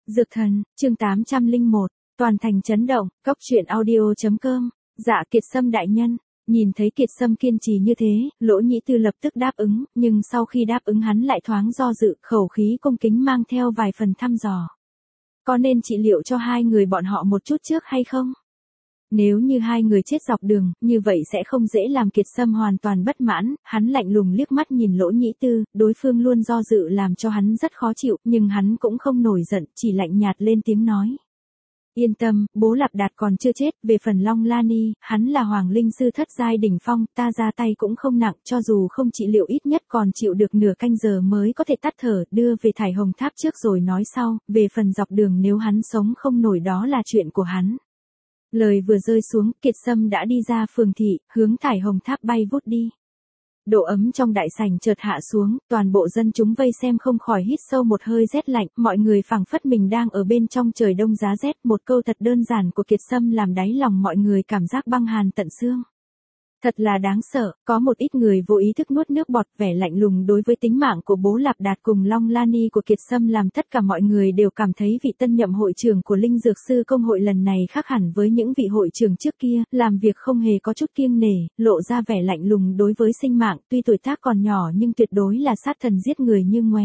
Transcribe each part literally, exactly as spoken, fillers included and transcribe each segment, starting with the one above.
Dược thần, chương tám trăm lẻ một, toàn thành chấn động, cốc truyện audio chấm com, dạ Kiệt Sâm đại nhân. Nhìn thấy Kiệt Sâm kiên trì như thế, Lỗ Nhĩ Tư lập tức đáp ứng, nhưng sau khi đáp ứng hắn lại thoáng do dự, khẩu khí cung kính mang theo vài phần thăm dò. Có nên trị liệu cho hai người bọn họ một chút trước hay không? Nếu như hai người chết dọc đường, như vậy sẽ không dễ làm Kiệt Sâm hoàn toàn bất mãn, hắn lạnh lùng liếc mắt nhìn Lỗ Nhĩ Tư, đối phương luôn do dự làm cho hắn rất khó chịu, nhưng hắn cũng không nổi giận, chỉ lạnh nhạt lên tiếng nói. Yên tâm, bố Lạp Đạt còn chưa chết, về phần Long La Ni, hắn là Hoàng Linh Sư thất giai đỉnh phong, ta ra tay cũng không nặng, cho dù không trị liệu ít nhất còn chịu được nửa canh giờ mới có thể tắt thở, đưa về Thải Hồng Tháp trước rồi nói sau, về phần dọc đường nếu hắn sống không nổi đó là chuyện của hắn. Lời vừa rơi xuống, Kiệt Sâm đã đi ra phường thị, hướng Thải Hồng Tháp bay vút đi. Độ ấm trong đại sảnh chợt hạ xuống, toàn bộ dân chúng vây xem không khỏi hít sâu một hơi rét lạnh, mọi người phảng phất mình đang ở bên trong trời đông giá rét, một câu thật đơn giản của Kiệt Sâm làm đáy lòng mọi người cảm giác băng hàn tận xương. Thật là đáng sợ, có một ít người vô ý thức nuốt nước bọt, vẻ lạnh lùng đối với tính mạng của bố Lạp Đạt cùng Long La Ni của Kiệt Sâm làm tất cả mọi người đều cảm thấy vị tân nhậm hội trưởng của Linh Dược Sư Công hội lần này khác hẳn với những vị hội trưởng trước kia, làm việc không hề có chút kiêng nể, lộ ra vẻ lạnh lùng đối với sinh mạng, tuy tuổi tác còn nhỏ nhưng tuyệt đối là sát thần giết người như ngoé.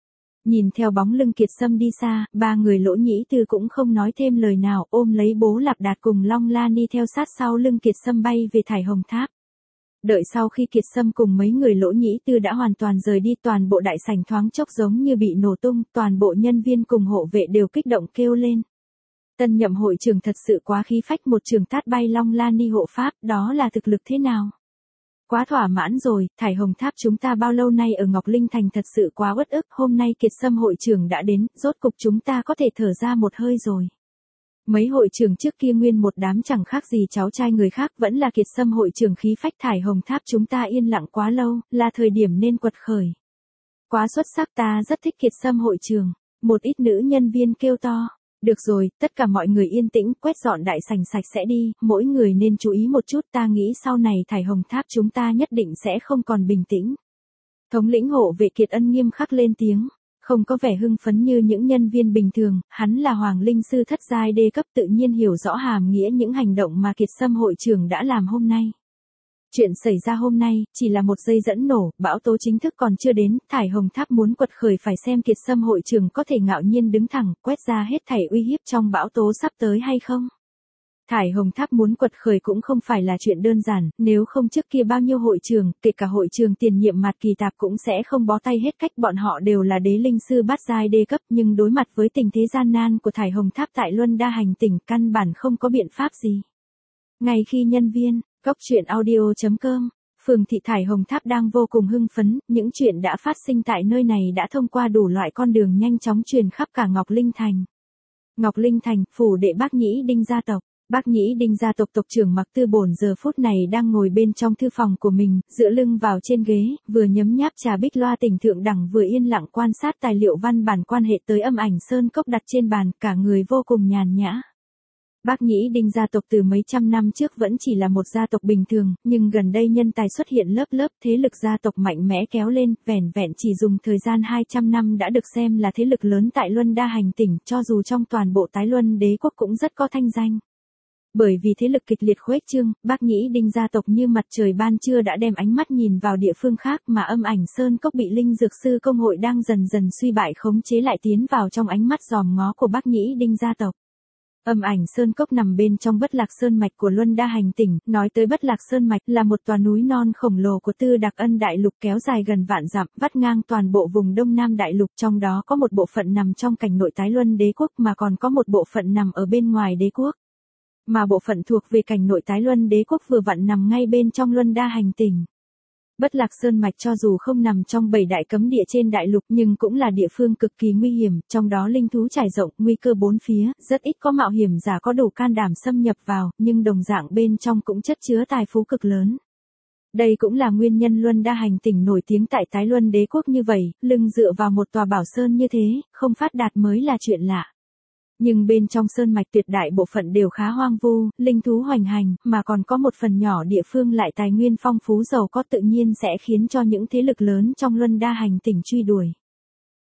Nhìn theo bóng lưng Kiệt Sâm đi xa, ba người Lỗ Nhĩ Tư cũng không nói thêm lời nào, ôm lấy bố Lạp Đạt cùng Long La Ni theo sát sau lưng Kiệt Sâm bay về Thải Hồng Tháp. Đợi sau khi Kiệt Sâm cùng mấy người Lỗ Nhĩ Tư đã hoàn toàn rời đi, toàn bộ đại sảnh thoáng chốc giống như bị nổ tung, toàn bộ nhân viên cùng hộ vệ đều kích động kêu lên. Tân nhậm hội trưởng thật sự quá khí phách, một trường tát bay Long La Ni hộ pháp, đó là thực lực thế nào? Quá thỏa mãn rồi, Thải Hồng Tháp chúng ta bao lâu nay ở Ngọc Linh Thành thật sự quá uất ức, hôm nay Kiệt Sâm hội trưởng đã đến, rốt cục chúng ta có thể thở ra một hơi rồi. Mấy hội trưởng trước kia nguyên một đám chẳng khác gì cháu trai người khác, vẫn là Kiệt Sâm hội trưởng khí phách, Thải Hồng Tháp chúng ta yên lặng quá lâu, là thời điểm nên quật khởi. Quá xuất sắc, ta rất thích Kiệt Sâm hội trưởng, một ít nữ nhân viên kêu to. Được rồi, tất cả mọi người yên tĩnh, quét dọn đại sảnh sạch sẽ đi, mỗi người nên chú ý một chút, ta nghĩ sau này Thải Hồng Tháp chúng ta nhất định sẽ không còn bình tĩnh. Thống lĩnh hộ vệ Kiệt Ân nghiêm khắc lên tiếng, không có vẻ hưng phấn như những nhân viên bình thường, hắn là Hoàng Linh Sư thất giai đê cấp tự nhiên hiểu rõ hàm nghĩa những hành động mà Kiệt Sâm hội trưởng đã làm hôm nay. Chuyện xảy ra hôm nay, chỉ là một dây dẫn nổ, bão tố chính thức còn chưa đến, Thải Hồng Tháp muốn quật khởi phải xem Kiệt Sâm hội trưởng có thể ngạo nhiên đứng thẳng, quét ra hết thảy uy hiếp trong bão tố sắp tới hay không. Thải Hồng Tháp muốn quật khởi cũng không phải là chuyện đơn giản, nếu không trước kia bao nhiêu hội trưởng, kể cả hội trưởng tiền nhiệm Mạt Kỳ Tạp cũng sẽ không bó tay hết cách, bọn họ đều là đế linh sư bát giai đê cấp, nhưng đối mặt với tình thế gian nan của Thải Hồng Tháp tại Luân Đa Hành tỉnh, căn bản không có biện pháp gì. Ngay khi nhân viên cốc truyện audio chấm com, phường thị Thải Hồng Tháp đang vô cùng hưng phấn, những chuyện đã phát sinh tại nơi này đã thông qua đủ loại con đường nhanh chóng truyền khắp cả Ngọc Linh Thành. Ngọc Linh Thành, phủ đệ Bác Nhĩ Đinh gia tộc. Bác Nhĩ Đinh gia tộc tộc trưởng Mặc Tư Bổn giờ phút này đang ngồi bên trong thư phòng của mình, dựa lưng vào trên ghế, vừa nhấm nháp trà bích loa tỉnh thượng đẳng vừa yên lặng quan sát tài liệu văn bản quan hệ tới âm ảnh sơn cốc đặt trên bàn, cả người vô cùng nhàn nhã. Bác Nhĩ Đinh gia tộc từ mấy trăm năm trước vẫn chỉ là một gia tộc bình thường, nhưng gần đây nhân tài xuất hiện lớp lớp, thế lực gia tộc mạnh mẽ kéo lên, vẻn vẹn chỉ dùng thời gian hai trăm năm đã được xem là thế lực lớn tại Luân Đa Hành tỉnh, cho dù trong toàn bộ Tái Luân đế quốc cũng rất có thanh danh. Bởi vì thế lực kịch liệt khuếch trương, Bác Nhĩ Đinh gia tộc như mặt trời ban trưa đã đem ánh mắt nhìn vào địa phương khác, mà âm ảnh sơn cốc bị Linh Dược Sư Công hội đang dần dần suy bại khống chế lại tiến vào trong ánh mắt dòm ngó của Bác Nhĩ Đinh gia tộc. Âm ảnh sơn cốc nằm bên trong Bất Lạc Sơn mạch của Luân Đa Hành tỉnh, nói tới Bất Lạc Sơn mạch là một tòa núi non khổng lồ của Tư Đặc Ân đại lục kéo dài gần vạn dặm, vắt ngang toàn bộ vùng Đông Nam đại lục, trong đó có một bộ phận nằm trong cảnh nội Tái Luân đế quốc mà còn có một bộ phận nằm ở bên ngoài đế quốc. Mà bộ phận thuộc về cảnh nội Tái Luân đế quốc vừa vặn nằm ngay bên trong Luân Đa Hành tỉnh. Bất Lạc Sơn mạch cho dù không nằm trong bảy đại cấm địa trên đại lục nhưng cũng là địa phương cực kỳ nguy hiểm, trong đó linh thú trải rộng, nguy cơ bốn phía, rất ít có mạo hiểm giả có đủ can đảm xâm nhập vào, nhưng đồng dạng bên trong cũng chất chứa tài phú cực lớn. Đây cũng là nguyên nhân Luân Đa Hành tỉnh nổi tiếng tại Tái Luân đế quốc như vậy, lưng dựa vào một tòa bảo sơn như thế, không phát đạt mới là chuyện lạ. Nhưng bên trong sơn mạch tuyệt đại bộ phận đều khá hoang vu, linh thú hoành hành, mà còn có một phần nhỏ địa phương lại tài nguyên phong phú giàu có, tự nhiên sẽ khiến cho những thế lực lớn trong Luân Đa Hành tỉnh truy đuổi.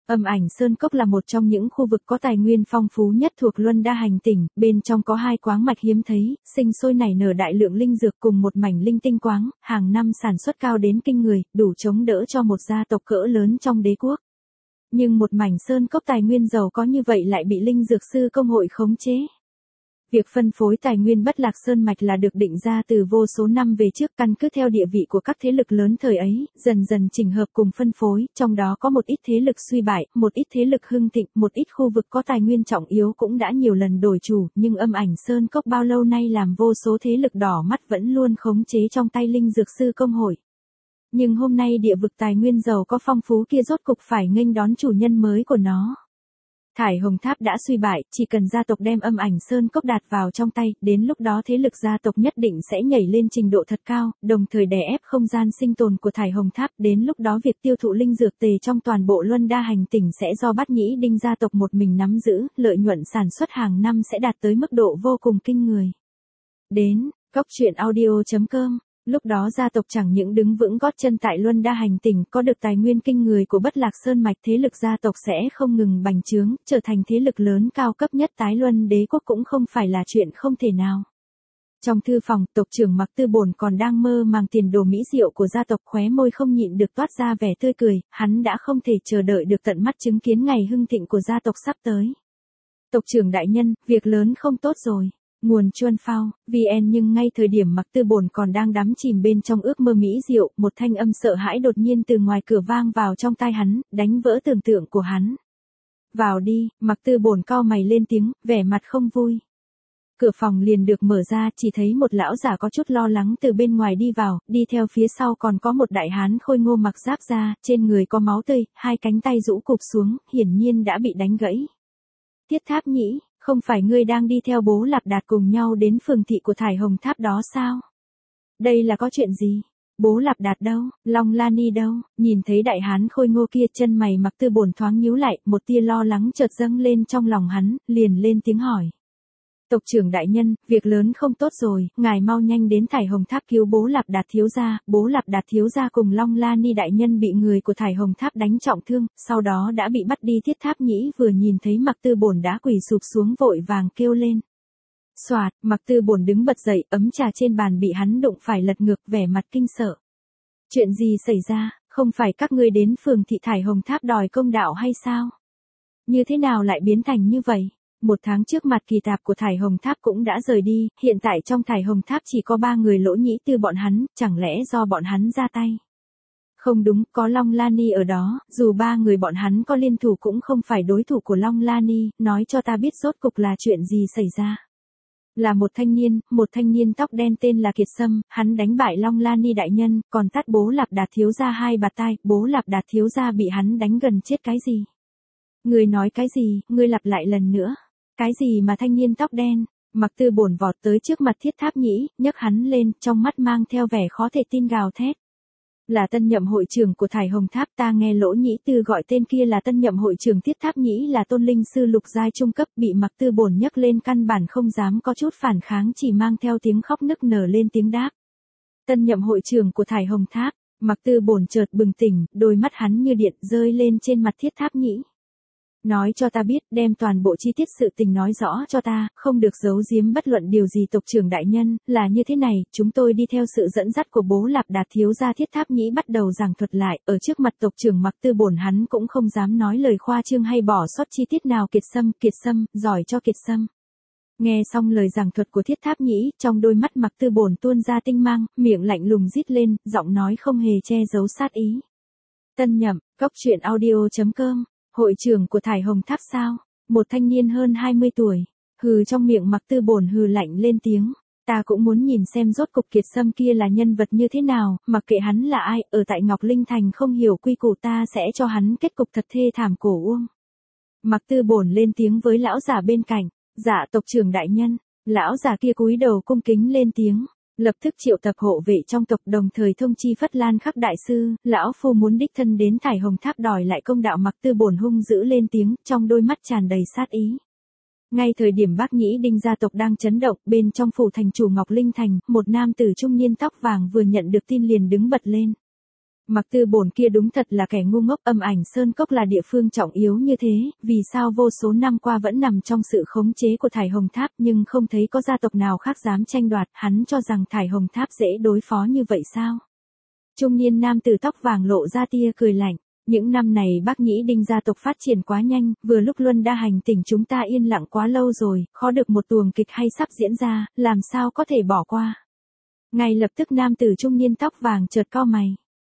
Âm Ảnh Sơn Cốc là một trong những khu vực có tài nguyên phong phú nhất thuộc Luân Đa Hành tỉnh, bên trong có hai quáng mạch hiếm thấy, sinh sôi nảy nở đại lượng linh dược cùng một mảnh linh tinh quáng, hàng năm sản xuất cao đến kinh người, đủ chống đỡ cho một gia tộc cỡ lớn trong đế quốc. Nhưng một mảnh sơn cốc tài nguyên giàu có như vậy lại bị linh dược sư công hội khống chế. Việc phân phối tài nguyên Bất Lạc Sơn mạch là được định ra từ vô số năm về trước, căn cứ theo địa vị của các thế lực lớn thời ấy, dần dần chỉnh hợp cùng phân phối, trong đó có một ít thế lực suy bại, một ít thế lực hưng thịnh, một ít khu vực có tài nguyên trọng yếu cũng đã nhiều lần đổi chủ, nhưng Âm Ảnh Sơn Cốc bao lâu nay làm vô số thế lực đỏ mắt vẫn luôn khống chế trong tay linh dược sư công hội. Nhưng hôm nay địa vực tài nguyên giàu có phong phú kia rốt cục phải nghênh đón chủ nhân mới của nó. Thải Hồng Tháp đã suy bại, chỉ cần gia tộc đem Âm Ảnh Sơn Cốc đạt vào trong tay, đến lúc đó thế lực gia tộc nhất định sẽ nhảy lên trình độ thật cao, đồng thời đè ép không gian sinh tồn của Thải Hồng Tháp, đến lúc đó việc tiêu thụ linh dược tề trong toàn bộ Luân Đa Hành tỉnh sẽ do Bát Nhĩ Đinh gia tộc một mình nắm giữ, lợi nhuận sản xuất hàng năm sẽ đạt tới mức độ vô cùng kinh người. Đến, cốc truyện audio chấm com. Lúc đó gia tộc chẳng những đứng vững gót chân tại Luân Đa Hành tỉnh, có được tài nguyên kinh người của Bất Lạc Sơn mạch, thế lực gia tộc sẽ không ngừng bành trướng, trở thành thế lực lớn cao cấp nhất tái Luân đế quốc cũng không phải là chuyện không thể nào. Trong thư phòng, tộc trưởng Mặc Tư Bổn còn đang mơ màng tiền đồ mỹ diệu của gia tộc, khóe môi không nhịn được toát ra vẻ tươi cười, hắn đã không thể chờ đợi được tận mắt chứng kiến ngày hưng thịnh của gia tộc sắp tới. Tộc trưởng đại nhân, việc lớn không tốt rồi. Nguồn Chuân Phao, vê en. Nhưng ngay thời điểm Mặc Tư Bổn còn đang đắm chìm bên trong ước mơ mỹ diệu, một thanh âm sợ hãi đột nhiên từ ngoài cửa vang vào trong tai hắn, đánh vỡ tưởng tượng của hắn. Vào đi, Mặc Tư Bổn cau mày lên tiếng, vẻ mặt không vui. Cửa phòng liền được mở ra, chỉ thấy một lão giả có chút lo lắng từ bên ngoài đi vào, đi theo phía sau còn có một đại hán khôi ngô mặc giáp da, trên người có máu tươi, hai cánh tay rũ cụp xuống, hiển nhiên đã bị đánh gãy. Thiết Tháp Nhĩ, không phải ngươi đang đi theo Bố Lạp Đạt cùng nhau đến phường thị của Thải Hồng Tháp đó sao? Đây là có chuyện gì? Bố Lạp Đạt đâu? Long La Ni đâu? Nhìn thấy đại hán khôi ngô kia, chân mày Mặc Tư Bổn thoáng nhíu lại, một tia lo lắng chợt dâng lên trong lòng hắn, liền lên tiếng hỏi. Tộc trưởng đại nhân, việc lớn không tốt rồi, ngài mau nhanh đến Thải Hồng Tháp cứu Bố Lạp Đạt thiếu gia. Bố Lạp Đạt thiếu gia cùng Long La Ni đại nhân bị người của Thải Hồng Tháp đánh trọng thương, sau đó đã bị bắt đi. Thiết Tháp Nhĩ vừa nhìn thấy Mặc Tư Bổn đã quỳ sụp xuống vội vàng kêu lên. Soạt, Mặc Tư Bổn đứng bật dậy, ấm trà trên bàn bị hắn đụng phải lật ngược, vẻ mặt kinh sợ. Chuyện gì xảy ra, không phải các ngươi đến phường thị Thải Hồng Tháp đòi công đạo hay sao? Như thế nào lại biến thành như vậy? Một tháng trước mặt kỳ tạp của Thải Hồng Tháp cũng đã rời đi, hiện tại trong Thải Hồng Tháp chỉ có ba người Lỗ Nhĩ Tư bọn hắn, chẳng lẽ do bọn hắn ra tay? Không đúng, có Long La Ni ở đó, dù ba người bọn hắn có liên thủ cũng không phải đối thủ của Long La Ni, nói cho ta biết rốt cục là chuyện gì xảy ra. Là một thanh niên, một thanh niên tóc đen tên là Kiệt Sâm, hắn đánh bại Long La Ni đại nhân, còn tát Bố Lạp Đạt thiếu gia hai bạt tai, Bố Lạp Đạt thiếu gia bị hắn đánh gần chết. Cái gì? Ngươi nói cái gì, ngươi lặp lại lần nữa. Cái gì mà thanh niên tóc đen? Mặc Tư Bổn vọt tới trước mặt Thiết Tháp Nhĩ, nhấc hắn lên, trong mắt mang theo vẻ khó thể tin gào thét. Là tân nhậm hội trưởng của Thải Hồng Tháp, ta nghe Lỗ Nhĩ Tư gọi tên kia là tân nhậm hội trưởng. Thiết Tháp Nhĩ là tôn linh sư lục giai trung cấp, bị Mặc Tư Bổn nhấc lên căn bản không dám có chút phản kháng, chỉ mang theo tiếng khóc nức nở lên tiếng đáp. Tân nhậm hội trưởng của Thải Hồng Tháp. Mặc Tư Bổn chợt bừng tỉnh, đôi mắt hắn như điện rơi lên trên mặt Thiết Tháp Nhĩ. Nói cho ta biết, đem toàn bộ chi tiết sự tình nói rõ cho ta, không được giấu giếm bất luận điều gì. Tộc trưởng đại nhân, là như thế này, chúng tôi đi theo sự dẫn dắt của Bố Lạp Đạt thiếu gia. Thiết Tháp Nhĩ bắt đầu giảng thuật lại, ở trước mặt tộc trưởng Mặc Tư Bổn hắn cũng không dám nói lời khoa trương hay bỏ sót chi tiết nào. Kiệt Sâm, Kiệt Sâm, giỏi cho Kiệt Sâm. Nghe xong lời giảng thuật của Thiết Tháp Nhĩ, trong đôi mắt Mặc Tư Bổn tuôn ra tinh mang, miệng lạnh lùng rít lên, giọng nói không hề che giấu sát ý. Tân nhậm, cốc truyện audio chấm com. Hội trưởng của Thải Hồng Tháp sao? Một thanh niên hơn hai mươi tuổi. Hừ, trong miệng Mặc Tư Bổn hừ lạnh lên tiếng. Ta cũng muốn nhìn xem rốt cục Kiệt Sâm kia là nhân vật như thế nào, mặc kệ hắn là ai, ở tại Ngọc Linh Thành không hiểu quy củ ta sẽ cho hắn kết cục thật thê thảm cổ uông. Mặc Tư Bổn lên tiếng với lão giả bên cạnh. Dạ tộc trưởng đại nhân. Lão giả kia cúi đầu cung kính lên tiếng. Lập tức triệu tập hộ vệ trong tộc, đồng thời thông chi Phất Lan Khắc đại sư, lão phu muốn đích thân đến Thải Hồng Tháp đòi lại công đạo. Mặc Tư Bổn hung dữ lên tiếng, trong đôi mắt tràn đầy sát ý. Ngay thời điểm Bát Nhĩ Đinh gia tộc đang chấn động, bên trong phủ thành chủ Ngọc Linh Thành, một nam tử trung niên tóc vàng vừa nhận được tin liền đứng bật lên. Mặc Tư Bổn kia đúng thật là kẻ ngu ngốc, Âm Ảnh Sơn Cốc là địa phương trọng yếu như thế, vì sao vô số năm qua vẫn nằm trong sự khống chế của Thải Hồng Tháp nhưng không thấy có gia tộc nào khác dám tranh đoạt, hắn cho rằng Thải Hồng Tháp dễ đối phó như vậy sao? Trung niên nam tử tóc vàng lộ ra tia cười lạnh. Những năm này Bắc Nhĩ Đinh gia tộc phát triển quá nhanh, vừa lúc Luân Đa hành tỉnh chúng ta yên lặng quá lâu rồi, khó được một tuồng kịch hay sắp diễn ra, làm sao có thể bỏ qua. Ngay lập tức nam tử trung niên tóc vàng chợt cau mày.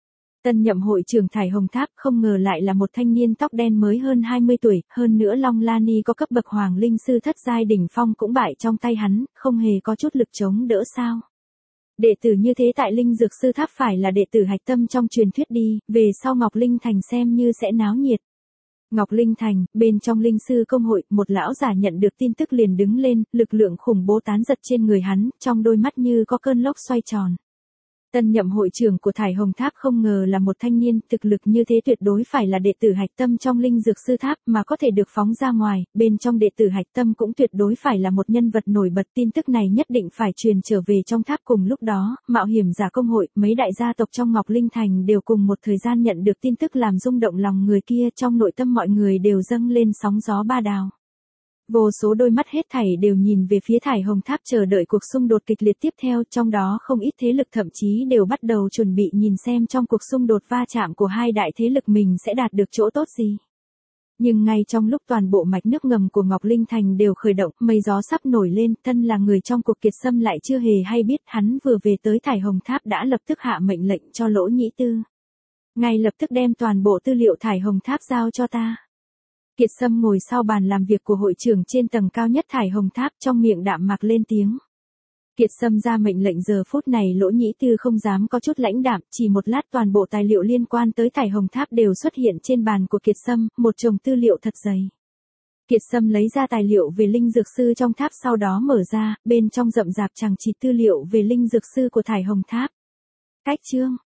Tân nhậm hội trưởng Thải Hồng Tháp không ngờ lại là một thanh niên tóc đen mới hơn hai mươi tuổi, hơn nữa Long La Ni có cấp bậc Hoàng Linh Sư thất giai đỉnh phong cũng bại trong tay hắn, không hề có chút lực chống đỡ sao. Đệ tử như thế tại Linh Dược Sư Tháp phải là đệ tử hạch tâm trong truyền thuyết đi, về sau Ngọc Linh Thành xem như sẽ náo nhiệt. Ngọc Linh Thành, bên trong Linh Sư Công hội, một lão giả nhận được tin tức liền đứng lên, lực lượng khủng bố tán giật trên người hắn, trong đôi mắt như có cơn lốc xoay tròn. Tân nhậm hội trưởng của Thải Hồng Tháp không ngờ là một thanh niên, thực lực như thế tuyệt đối phải là đệ tử hạch tâm trong Linh Dược Sư Tháp mà có thể được phóng ra ngoài, bên trong đệ tử hạch tâm cũng tuyệt đối phải là một nhân vật nổi bật, tin tức này nhất định phải truyền trở về trong tháp. Cùng lúc đó, mạo hiểm giả công hội, mấy đại gia tộc trong Ngọc Linh Thành đều cùng một thời gian nhận được tin tức làm rung động lòng người kia, trong nội tâm mọi người đều dâng lên sóng gió ba đào. Vô số đôi mắt hết thảy đều nhìn về phía Thải Hồng Tháp chờ đợi cuộc xung đột kịch liệt tiếp theo, trong đó không ít thế lực thậm chí đều bắt đầu chuẩn bị nhìn xem trong cuộc xung đột va chạm của hai đại thế lực mình sẽ đạt được chỗ tốt gì. Nhưng ngay trong lúc toàn bộ mạch nước ngầm của Ngọc Linh Thành đều khởi động, mây gió sắp nổi lên, thân là người trong cuộc Kiệt Sâm lại chưa hề hay biết, hắn vừa về tới Thải Hồng Tháp đã lập tức hạ mệnh lệnh cho Lỗ Nhĩ Tư. Ngay lập tức đem toàn bộ tư liệu Thải Hồng Tháp giao cho ta. Kiệt Sâm ngồi sau bàn làm việc của hội trưởng trên tầng cao nhất Thải Hồng Tháp, trong miệng đạm mạc lên tiếng. Kiệt Sâm ra mệnh lệnh, giờ phút này Lỗ Nhĩ Tư không dám có chút lãnh đạm, chỉ một lát toàn bộ tài liệu liên quan tới Thải Hồng Tháp đều xuất hiện trên bàn của Kiệt Sâm, một chồng tư liệu thật dày. Kiệt Sâm lấy ra tài liệu về Linh Dược Sư trong tháp, sau đó mở ra, bên trong rậm rạp chằng chịt tư liệu về Linh Dược Sư của Thải Hồng Tháp. Cách chương